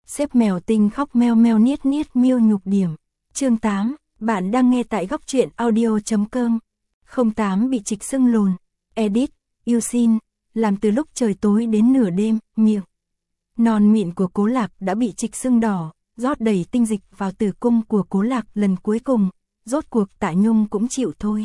Xếp mèo tinh khóc meo meo niết niết miêu nhục điểm. Chương 8, bạn đang nghe tại góc truyện audio.com. 08 bị trịch sưng lồn. Edit, yêu xin, làm từ lúc trời tối đến nửa đêm, miệng non mịn của Cố Lạc đã bị trịch sưng đỏ, rót đầy tinh dịch vào tử cung của Cố Lạc lần cuối cùng, rốt cuộc Tạ Nhung cũng chịu thôi.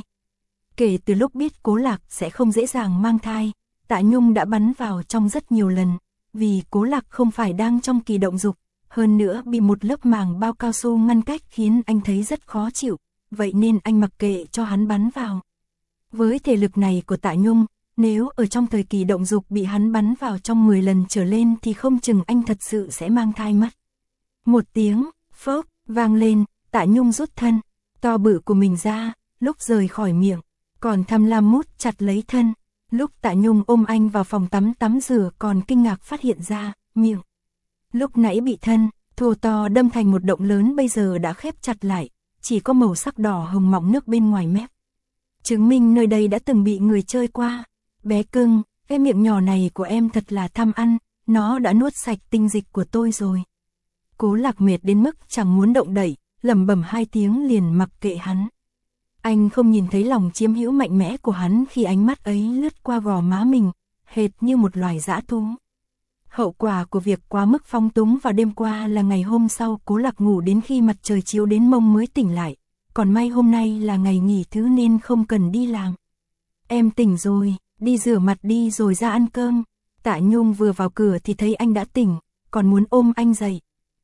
Kể từ lúc biết Cố Lạc sẽ không dễ dàng mang thai, Tạ Nhung đã bắn vào trong rất nhiều lần, vì Cố Lạc không phải đang trong kỳ động dục, hơn nữa bị một lớp màng bao cao su ngăn cách khiến anh thấy rất khó chịu, vậy nên anh mặc kệ cho hắn bắn vào. Với thể lực này của Tạ Nhung, nếu ở trong thời kỳ động dục bị hắn bắn vào trong 10 lần trở lên thì không chừng anh thật sự sẽ mang thai mất. Một tiếng, phốc, vang lên, Tạ Nhung rút thân, to bự của mình ra, lúc rời khỏi miệng, còn tham lam mút chặt lấy thân. Lúc Tạ Nhung ôm anh vào phòng tắm rửa còn kinh ngạc phát hiện ra, miệng lúc nãy bị thân, thô to đâm thành một động lớn bây giờ đã khép chặt lại, chỉ có màu sắc đỏ hồng mọng nước bên ngoài mép. Chứng minh nơi đây đã từng bị người chơi qua. Bé cưng, cái miệng nhỏ này của em thật là tham ăn, nó đã nuốt sạch tinh dịch của tôi rồi. Cố Lạc mệt đến mức chẳng muốn động đậy, lẩm bẩm 2 tiếng liền mặc kệ hắn. Anh không nhìn thấy lòng chiếm hữu mạnh mẽ của hắn khi ánh mắt ấy lướt qua gò má mình, hệt như một loài dã thú. Hậu quả của việc quá mức phóng túng vào đêm qua là ngày hôm sau Cố Lạc ngủ đến khi mặt trời chiếu đến mông mới tỉnh lại, còn may hôm nay là ngày nghỉ thứ nên không cần đi làm. Em tỉnh rồi, đi rửa mặt đi rồi ra ăn cơm. Tạ Nhung vừa vào cửa thì thấy anh đã tỉnh, còn muốn ôm anh dậy.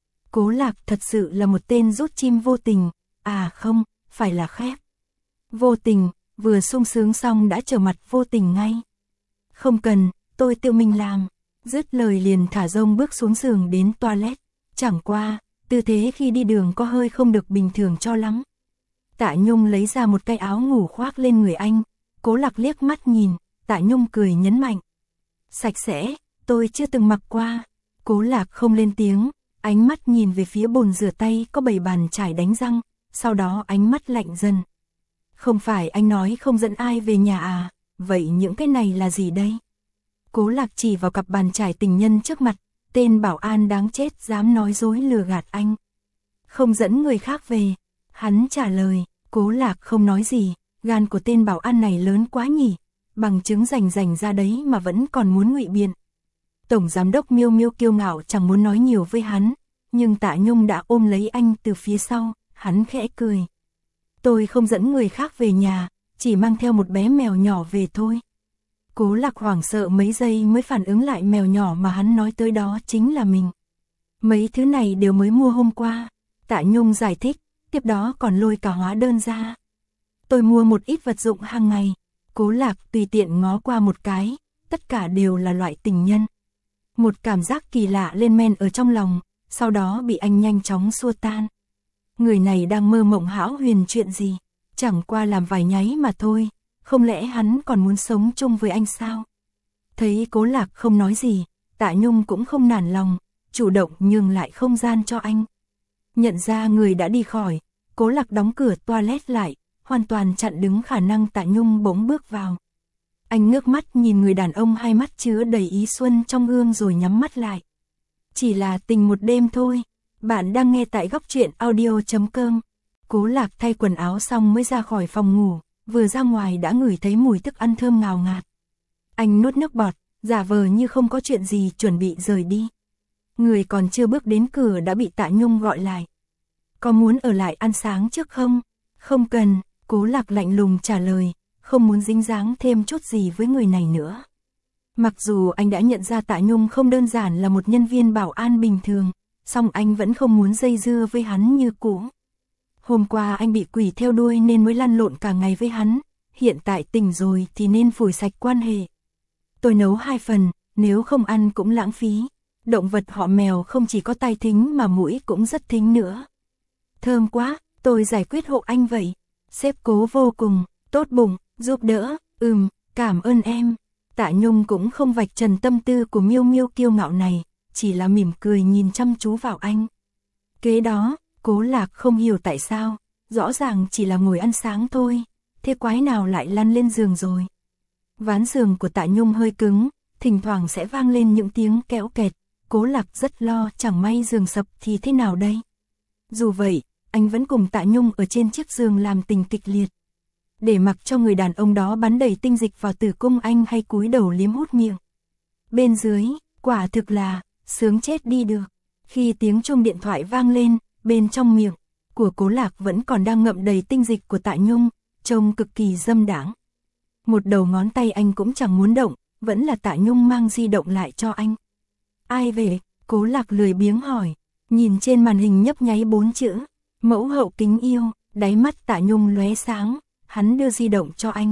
Cố Lạc thật sự là một tên rút chim vô tình, à không, phải là khép. Vô tình, vừa sung sướng xong đã trở mặt vô tình ngay. Không cần, tôi tự mình làm. Dứt lời liền thả rông bước xuống giường đến toilet. Chẳng qua, tư thế khi đi đường có hơi không được bình thường cho lắm. Tạ Nhung lấy ra một cái áo ngủ khoác lên người anh. Cố Lạc liếc mắt nhìn, Tạ Nhung cười nhấn mạnh. Sạch sẽ, tôi chưa từng mặc qua. Cố Lạc không lên tiếng, ánh mắt nhìn về phía bồn rửa tay có 7 bàn chải đánh răng, sau đó ánh mắt lạnh dần. Không phải anh nói không dẫn ai về nhà à, vậy những cái này là gì đây? Cố Lạc chỉ vào cặp bàn chải tình nhân trước mặt, tên bảo an đáng chết dám nói dối lừa gạt anh. Không dẫn người khác về, hắn trả lời. Cố Lạc không nói gì, gan của tên bảo an này lớn quá nhỉ, bằng chứng rành ra đấy mà vẫn còn muốn ngụy biện. Tổng giám đốc Miêu Miêu kiêu ngạo chẳng muốn nói nhiều với hắn, nhưng Tạ Nhung đã ôm lấy anh từ phía sau, hắn khẽ cười. Tôi không dẫn người khác về nhà, chỉ mang theo một bé mèo nhỏ về thôi. Cố Lạc hoảng sợ mấy giây mới phản ứng lại mèo nhỏ mà hắn nói tới đó chính là mình. Mấy thứ này đều mới mua hôm qua. Tạ Nhung giải thích, tiếp đó còn lôi cả hóa đơn ra. Tôi mua một ít vật dụng hàng ngày. Cố Lạc tùy tiện ngó qua một cái, tất cả đều là loại tình nhân. Một cảm giác kỳ lạ lên men ở trong lòng, sau đó bị anh nhanh chóng xua tan. Người này đang mơ mộng hão huyền chuyện gì, chẳng qua làm vài nháy mà thôi, không lẽ hắn còn muốn sống chung với anh sao? Thấy Cố Lạc không nói gì, Tạ Nhung cũng không nản lòng, chủ động nhường lại không gian cho anh. Nhận ra người đã đi khỏi, Cố Lạc đóng cửa toilet lại, hoàn toàn chặn đứng khả năng Tạ Nhung bỗng bước vào. Anh ngước mắt nhìn người đàn ông hai mắt chứa đầy ý xuân trong gương rồi nhắm mắt lại. Chỉ là tình một đêm thôi. Bạn đang nghe tại góc truyện audio.com. Cố Lạc thay quần áo xong mới ra khỏi phòng ngủ, vừa ra ngoài đã ngửi thấy mùi thức ăn thơm ngào ngạt. Anh nuốt nước bọt, giả vờ như không có chuyện gì chuẩn bị rời đi. Người còn chưa bước đến cửa đã bị Tạ Nhung gọi lại. Có muốn ở lại ăn sáng trước không? Không cần, Cố Lạc lạnh lùng trả lời, không muốn dính dáng thêm chút gì với người này nữa. Mặc dù anh đã nhận ra Tạ Nhung không đơn giản là một nhân viên bảo an bình thường, song anh vẫn không muốn dây dưa với hắn như cũ. Hôm qua anh bị quỷ theo đuôi nên mới lăn lộn cả ngày với hắn, hiện tại tỉnh rồi thì nên phủi sạch quan hệ. Tôi nấu 2 phần, nếu không ăn cũng lãng phí. Động vật họ mèo không chỉ có tai thính mà mũi cũng rất thính nữa. Thơm quá, tôi giải quyết hộ anh vậy. Sếp Cố vô cùng, tốt bụng, giúp đỡ, cảm ơn em. Tạ Nhung cũng không vạch trần tâm tư của Miêu Miêu kiêu ngạo này, chỉ là mỉm cười nhìn chăm chú vào anh. Kế đó, Cố Lạc không hiểu tại sao, rõ ràng chỉ là ngồi ăn sáng thôi, thế quái nào lại lăn lên giường rồi. Ván giường của Tạ Nhung hơi cứng, thỉnh thoảng sẽ vang lên những tiếng kéo kẹt, Cố Lạc rất lo, chẳng may giường sập thì thế nào đây? Dù vậy, anh vẫn cùng Tạ Nhung ở trên chiếc giường làm tình kịch liệt. Để mặc cho người đàn ông đó bắn đầy tinh dịch vào tử cung anh hay cúi đầu liếm hút miệng. Bên dưới, quả thực là sướng chết đi được. Khi tiếng chuông điện thoại vang lên, bên trong miệng của Cố Lạc vẫn còn đang ngậm đầy tinh dịch của Tạ Nhung, trông cực kỳ dâm đãng. Một đầu ngón tay anh cũng chẳng muốn động, vẫn là Tạ Nhung mang di động lại cho anh. Ai về? Cố Lạc lười biếng hỏi, nhìn trên màn hình nhấp nháy 4 chữ, mẫu hậu kính yêu, đáy mắt Tạ Nhung lóe sáng, hắn đưa di động cho anh.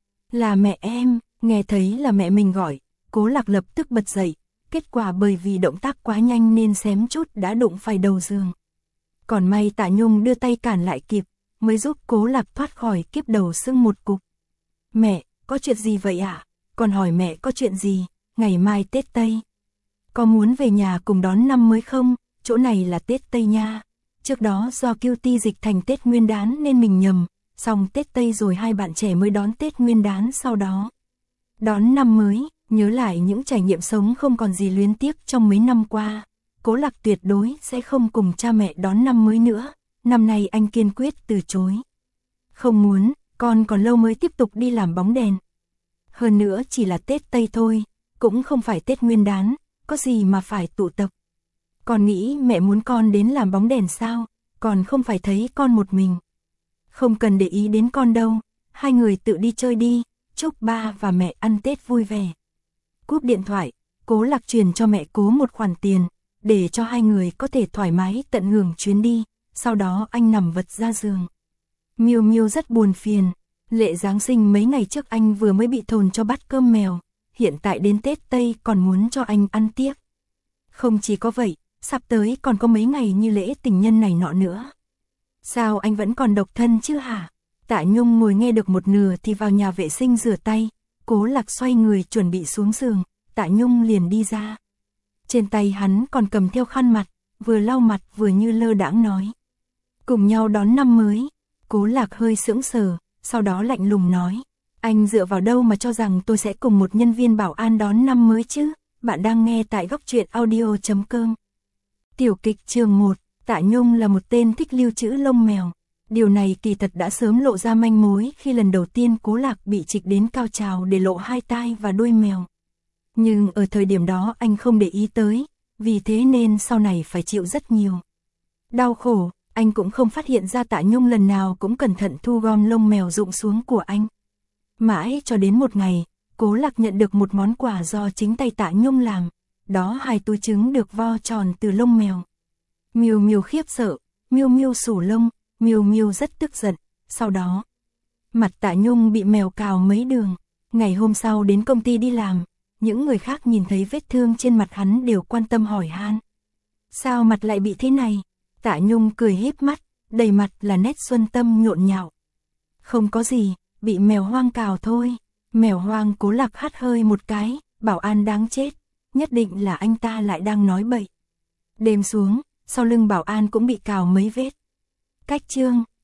Là mẹ em, nghe thấy là mẹ mình gọi, Cố Lạc lập tức bật dậy, kết quả bởi vì động tác quá nhanh nên xém chút đã đụng phải đầu giường. Còn may Tạ Nhung đưa tay cản lại kịp, mới giúp Cố Lạc thoát khỏi kiếp đầu sưng một cục. Mẹ, có chuyện gì vậy ạ? Con hỏi mẹ có chuyện gì, ngày mai Tết Tây. Có muốn về nhà cùng đón năm mới không? Chỗ này là Tết Tây nha. Trước đó do QT dịch thành Tết Nguyên đán nên mình nhầm, xong Tết Tây rồi hai bạn trẻ mới đón Tết Nguyên đán sau đó. Đón năm mới, nhớ lại những trải nghiệm sống không còn gì luyến tiếc trong mấy năm qua. Cố Lạc tuyệt đối sẽ không cùng cha mẹ đón năm mới nữa, năm nay anh kiên quyết từ chối. Không muốn, con còn lâu mới tiếp tục đi làm bóng đèn. Hơn nữa chỉ là Tết Tây thôi, cũng không phải Tết Nguyên đán, có gì mà phải tụ tập. Con nghĩ mẹ muốn con đến làm bóng đèn sao, còn không phải thấy con một mình. Không cần để ý đến con đâu, hai người tự đi chơi đi, chúc ba và mẹ ăn Tết vui vẻ. Cúp điện thoại, Cố Lạc truyền cho mẹ Cố một khoản tiền, để cho hai người có thể thoải mái tận hưởng chuyến đi, sau đó anh nằm vật ra giường. Miu Miu rất buồn phiền, lễ Giáng sinh mấy ngày trước anh vừa mới bị thồn cho bát cơm mèo, hiện tại đến Tết Tây còn muốn cho anh ăn tiếp. Không chỉ có vậy, sắp tới còn có mấy ngày như lễ tình nhân này nọ nữa. Sao anh vẫn còn độc thân chứ hả? Tạ Nhung ngồi nghe được một nửa thì vào nhà vệ sinh rửa tay, Cố Lạc xoay người chuẩn bị xuống giường, Tạ Nhung liền đi ra. Trên tay hắn còn cầm theo khăn mặt, vừa lau mặt vừa như lơ đãng nói. Cùng nhau đón năm mới. Cố Lạc hơi sững sờ, sau đó lạnh lùng nói. Anh dựa vào đâu mà cho rằng tôi sẽ cùng một nhân viên bảo an đón năm mới chứ? Bạn đang nghe tại góc truyện audio.com. Tiểu kịch chương 1, Tạ Nhung là một tên thích lưu trữ lông mèo. Điều này kỳ thật đã sớm lộ ra manh mối khi lần đầu tiên Cố Lạc bị trịch đến cao trào để lộ hai tai và đuôi mèo. Nhưng ở thời điểm đó anh không để ý tới, vì thế nên sau này phải chịu rất nhiều đau khổ. Anh cũng không phát hiện ra Tạ Nhung lần nào cũng cẩn thận thu gom lông mèo rụng xuống của anh. Mãi cho đến một ngày, Cố Lạc nhận được một món quà do chính tay Tạ Nhung làm, đó hai túi trứng được vo tròn từ lông mèo. Miu Miu khiếp sợ, Miu Miu sủ lông, Miu Miu rất tức giận, sau đó mặt Tạ Nhung bị mèo cào mấy đường. Ngày hôm sau đến công ty đi làm, những người khác nhìn thấy vết thương trên mặt hắn đều quan tâm hỏi han. Sao mặt lại bị thế này? Tạ Nhung cười híp mắt, đầy mặt là nét xuân tâm nhộn nhạo. Không có gì, bị mèo hoang cào thôi. Mèo hoang. Cố Lạc hắt hơi một cái, bảo an đáng chết, nhất định là anh ta lại đang nói bậy. Đêm xuống, sau lưng bảo an cũng bị cào mấy vết. Cách chương